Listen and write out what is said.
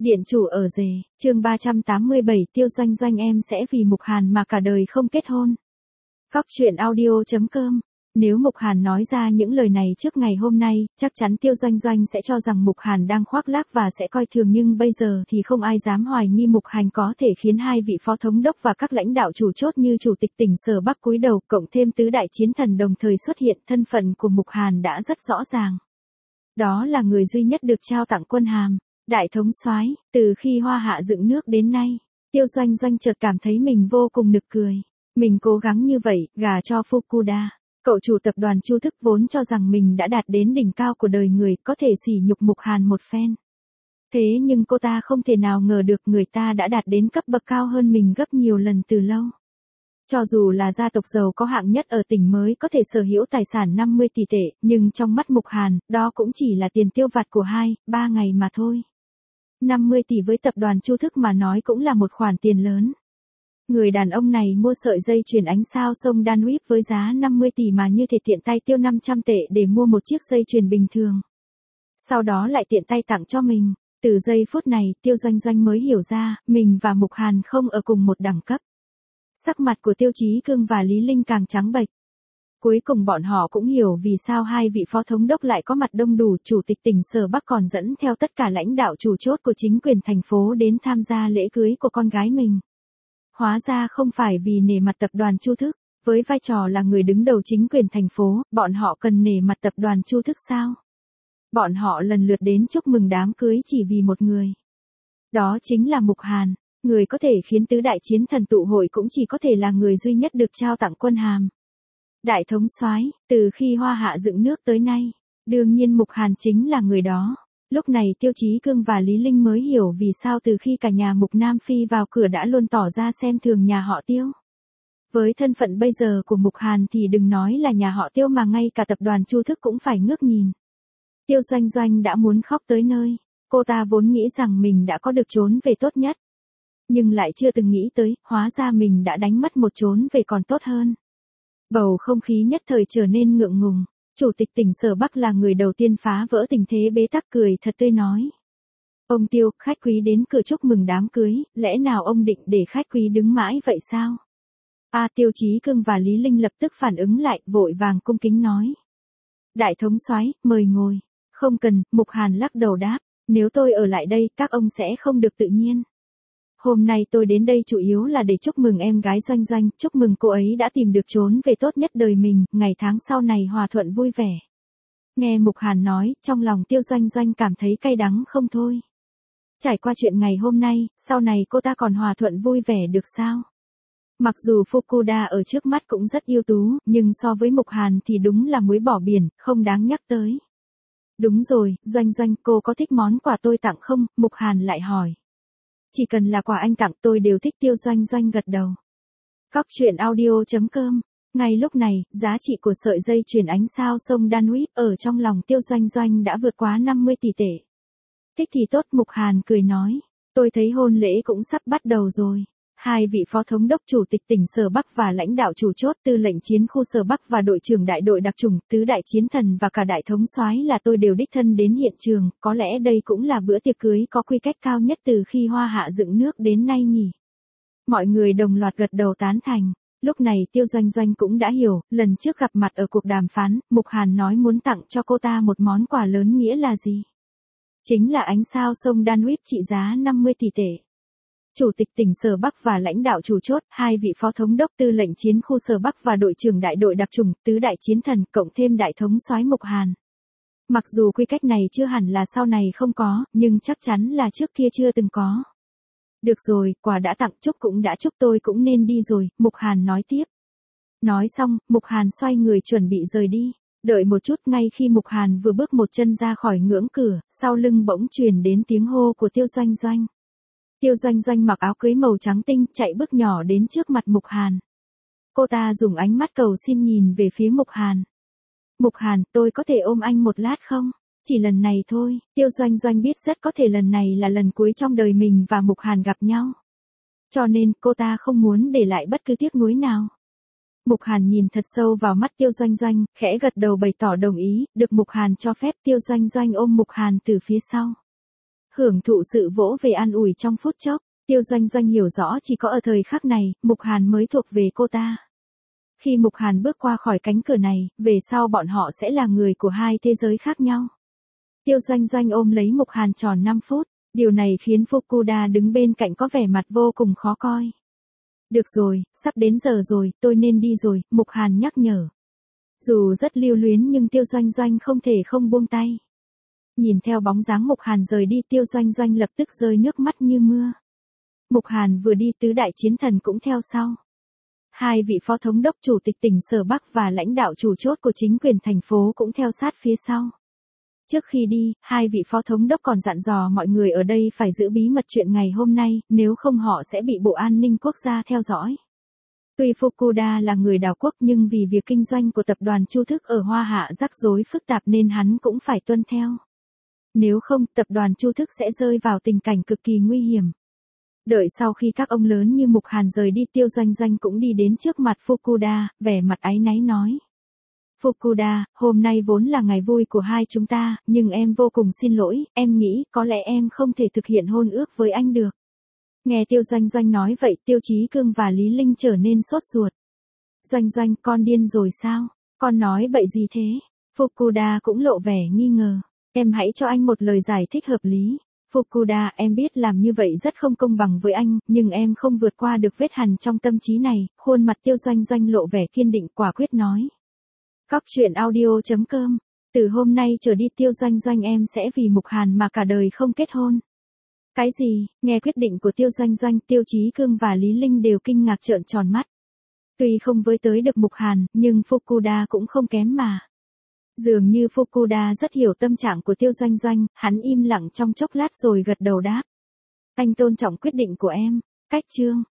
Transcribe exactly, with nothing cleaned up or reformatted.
Điện chủ ở rể, chương ba trăm tám mươi bảy Tiêu Doanh Doanh em sẽ vì Mục Hàn mà cả đời không kết hôn. Góc truyện audio chấm com. Nếu Mục Hàn nói ra những lời này trước ngày hôm nay, chắc chắn Tiêu Doanh Doanh sẽ cho rằng Mục Hàn đang khoác lác và sẽ coi thường, nhưng bây giờ thì không ai dám hoài nghi Mục Hàn có thể khiến hai vị phó thống đốc và các lãnh đạo chủ chốt như chủ tịch tỉnh Sở Bắc cúi đầu, cộng thêm tứ đại chiến thần đồng thời xuất hiện. Thân phận của Mục Hàn đã rất rõ ràng. Đó là người duy nhất được trao tặng quân hàm đại thống soái. Từ khi Hoa Hạ dựng nước đến nay, Tiêu Doanh Doanh chợt cảm thấy mình vô cùng nực cười. Mình cố gắng như vậy, gả cho Fukuda, cậu chủ tập đoàn Chu Thức, vốn cho rằng mình đã đạt đến đỉnh cao của đời người, có thể sỉ nhục Mục Hàn một phen. Thế nhưng cô ta không thể nào ngờ được người ta đã đạt đến cấp bậc cao hơn mình gấp nhiều lần từ lâu. Cho dù là gia tộc giàu có hạng nhất ở tỉnh mới có thể sở hữu tài sản năm mươi tỷ tệ, nhưng trong mắt Mục Hàn, đó cũng chỉ là tiền tiêu vặt của hai, ba ngày mà thôi. năm mươi tỷ với tập đoàn Chu Thức mà nói cũng là một khoản tiền lớn. Người đàn ông này mua sợi dây chuyền ánh sao sông Danube với giá năm mươi tỷ mà như thể tiện tay tiêu năm trăm tệ để mua một chiếc dây chuyền bình thường. Sau đó lại tiện tay tặng cho mình. Từ giây phút này, Tiêu Doanh Doanh mới hiểu ra, mình và Mục Hàn không ở cùng một đẳng cấp. Sắc mặt của Tiêu Chí Cương và Lý Linh càng trắng bệch. Cuối cùng bọn họ cũng hiểu vì sao hai vị phó thống đốc lại có mặt đông đủ. Chủ tịch tỉnh Sở Bắc còn dẫn theo tất cả lãnh đạo chủ chốt của chính quyền thành phố đến tham gia lễ cưới của con gái mình. Hóa ra không phải vì nể mặt tập đoàn Chu Thức. Với vai trò là người đứng đầu chính quyền thành phố, bọn họ cần nể mặt tập đoàn Chu Thức sao? Bọn họ lần lượt đến chúc mừng đám cưới chỉ vì một người. Đó chính là Mục Hàn. Người có thể khiến tứ đại chiến thần tụ hội cũng chỉ có thể là người duy nhất được trao tặng quân hàm đại thống soái từ khi Hoa Hạ dựng nước tới nay. Đương nhiên Mục Hàn chính là người đó. Lúc này Tiêu Chí Cương và Lý Linh mới hiểu vì sao từ khi cả nhà Mục Nam Phi vào cửa đã luôn tỏ ra xem thường nhà họ Tiêu. Với thân phận bây giờ của Mục Hàn thì đừng nói là nhà họ Tiêu mà ngay cả tập đoàn Chu Thức cũng phải ngước nhìn. Tiêu Doanh Doanh đã muốn khóc tới nơi. Cô ta vốn nghĩ rằng mình đã có được trốn về tốt nhất. Nhưng lại chưa từng nghĩ tới, hóa ra mình đã đánh mất một trốn về còn tốt hơn. Bầu không khí nhất thời trở nên ngượng ngùng. Chủ tịch tỉnh Sở Bắc là người đầu tiên phá vỡ tình thế bế tắc, cười thật tươi nói. Ông Tiêu, khách quý đến cửa chúc mừng đám cưới, lẽ nào ông định để khách quý đứng mãi vậy sao? A Tiêu Chí Cương và Lý Linh lập tức phản ứng lại, vội vàng cung kính nói. Đại thống soái, mời ngồi. Không cần, Mục Hàn lắc đầu đáp. Nếu tôi ở lại đây, các ông sẽ không được tự nhiên. Hôm nay tôi đến đây chủ yếu là để chúc mừng em gái Doanh Doanh, chúc mừng cô ấy đã tìm được trốn về tốt nhất đời mình, ngày tháng sau này hòa thuận vui vẻ. Nghe Mục Hàn nói, trong lòng Tiêu Doanh Doanh cảm thấy cay đắng không thôi. Trải qua chuyện ngày hôm nay, sau này cô ta còn hòa thuận vui vẻ được sao? Mặc dù Fukuda ở trước mắt cũng rất ưu tú, nhưng so với Mục Hàn thì đúng là muối bỏ biển, không đáng nhắc tới. Đúng rồi, Doanh Doanh, cô có thích món quà tôi tặng không? Mục Hàn lại hỏi. Chỉ cần là quà anh tặng tôi đều thích. Tiêu Doanh Doanh gật đầu. Góc truyện audio chấm com. Ngay lúc này, giá trị của sợi dây chuyền ánh sao sông Danube ở trong lòng Tiêu Doanh Doanh đã vượt quá năm mươi tỷ tệ. Thích thì tốt, Mục Hàn cười nói. Tôi thấy hôn lễ cũng sắp bắt đầu rồi. Hai vị phó thống đốc chủ tịch tỉnh Sở Bắc và lãnh đạo chủ chốt tư lệnh chiến khu Sở Bắc và đội trưởng đại đội đặc chủng, tứ đại chiến thần và cả đại thống soái là tôi đều đích thân đến hiện trường, có lẽ đây cũng là bữa tiệc cưới có quy cách cao nhất từ khi Hoa Hạ dựng nước đến nay nhỉ. Mọi người đồng loạt gật đầu tán thành. Lúc này Tiêu Doanh Doanh cũng đã hiểu, lần trước gặp mặt ở cuộc đàm phán, Mục Hàn nói muốn tặng cho cô ta một món quà lớn nghĩa là gì? Chính là ánh sao sông Danube trị giá năm mươi tỷ tệ. Chủ tịch tỉnh Sở Bắc và lãnh đạo chủ chốt, hai vị phó thống đốc tư lệnh chiến khu Sở Bắc và đội trưởng đại đội đặc chủng, tứ đại chiến thần, cộng thêm đại thống soái Mục Hàn. Mặc dù quy cách này chưa hẳn là sau này không có, nhưng chắc chắn là trước kia chưa từng có. Được rồi, quà đã tặng, chúc cũng đã chúc, tôi cũng nên đi rồi, Mục Hàn nói tiếp. Nói xong, Mục Hàn xoay người chuẩn bị rời đi. Đợi một chút, ngay khi Mục Hàn vừa bước một chân ra khỏi ngưỡng cửa, sau lưng bỗng truyền đến tiếng hô của Tiêu Doanh Doanh. Tiêu Doanh Doanh mặc áo cưới màu trắng tinh, chạy bước nhỏ đến trước mặt Mục Hàn. Cô ta dùng ánh mắt cầu xin nhìn về phía Mục Hàn. Mục Hàn, tôi có thể ôm anh một lát không? Chỉ lần này thôi. Tiêu Doanh Doanh biết rất có thể lần này là lần cuối trong đời mình và Mục Hàn gặp nhau. Cho nên, cô ta không muốn để lại bất cứ tiếc nuối nào. Mục Hàn nhìn thật sâu vào mắt Tiêu Doanh Doanh, khẽ gật đầu bày tỏ đồng ý, được Mục Hàn cho phép. Tiêu Doanh Doanh ôm Mục Hàn từ phía sau. Hưởng thụ sự vỗ về an ủi trong phút chốc, Tiêu Doanh Doanh hiểu rõ chỉ có ở thời khắc này, Mục Hàn mới thuộc về cô ta. Khi Mục Hàn bước qua khỏi cánh cửa này, về sau bọn họ sẽ là người của hai thế giới khác nhau. Tiêu Doanh Doanh ôm lấy Mục Hàn tròn năm phút, điều này khiến Fukuda đứng bên cạnh có vẻ mặt vô cùng khó coi. Được rồi, sắp đến giờ rồi, tôi nên đi rồi, Mục Hàn nhắc nhở. Dù rất lưu luyến nhưng Tiêu Doanh Doanh không thể không buông tay. Nhìn theo bóng dáng Mục Hàn rời đi, Tiêu Doanh Doanh lập tức rơi nước mắt như mưa. Mục Hàn vừa đi, tứ đại chiến thần cũng theo sau. Hai vị phó thống đốc chủ tịch tỉnh Sở Bắc và lãnh đạo chủ chốt của chính quyền thành phố cũng theo sát phía sau. Trước khi đi, hai vị phó thống đốc còn dặn dò mọi người ở đây phải giữ bí mật chuyện ngày hôm nay, nếu không họ sẽ bị Bộ An ninh Quốc gia theo dõi. Tuy Fukuda là người đảo quốc nhưng vì việc kinh doanh của tập đoàn Chu Thức ở Hoa Hạ rắc rối phức tạp nên hắn cũng phải tuân theo. Nếu không, tập đoàn Chu Thức sẽ rơi vào tình cảnh cực kỳ nguy hiểm. Đợi sau khi các ông lớn như Mục Hàn rời đi, Tiêu Doanh Doanh cũng đi đến trước mặt Fukuda, vẻ mặt áy náy nói. Fukuda, hôm nay vốn là ngày vui của hai chúng ta, nhưng em vô cùng xin lỗi, em nghĩ có lẽ em không thể thực hiện hôn ước với anh được. Nghe Tiêu Doanh Doanh nói vậy, Tiêu Chí Cương và Lý Linh trở nên sốt ruột. Doanh Doanh, con điên rồi sao? Con nói bậy gì thế? Fukuda cũng lộ vẻ nghi ngờ. Em hãy cho anh một lời giải thích hợp lý. Fukuda, em biết làm như vậy rất không công bằng với anh, nhưng em không vượt qua được vết hằn trong tâm trí này. Khuôn mặt Tiêu Doanh Doanh lộ vẻ kiên định quả quyết nói. Cóc truyện audio chấm com. Từ hôm nay trở đi Tiêu Doanh Doanh em sẽ vì Mục Hàn mà cả đời không kết hôn. Cái gì? Nghe quyết định của Tiêu Doanh Doanh, Tiêu Chí Cương và Lý Linh đều kinh ngạc trợn tròn mắt. Tuy không với tới được Mục Hàn, nhưng Fukuda cũng không kém mà. Dường như Fukuda rất hiểu tâm trạng của Tiêu Doanh Doanh, hắn im lặng trong chốc lát rồi gật đầu đáp. Anh tôn trọng quyết định của em. Cách chương.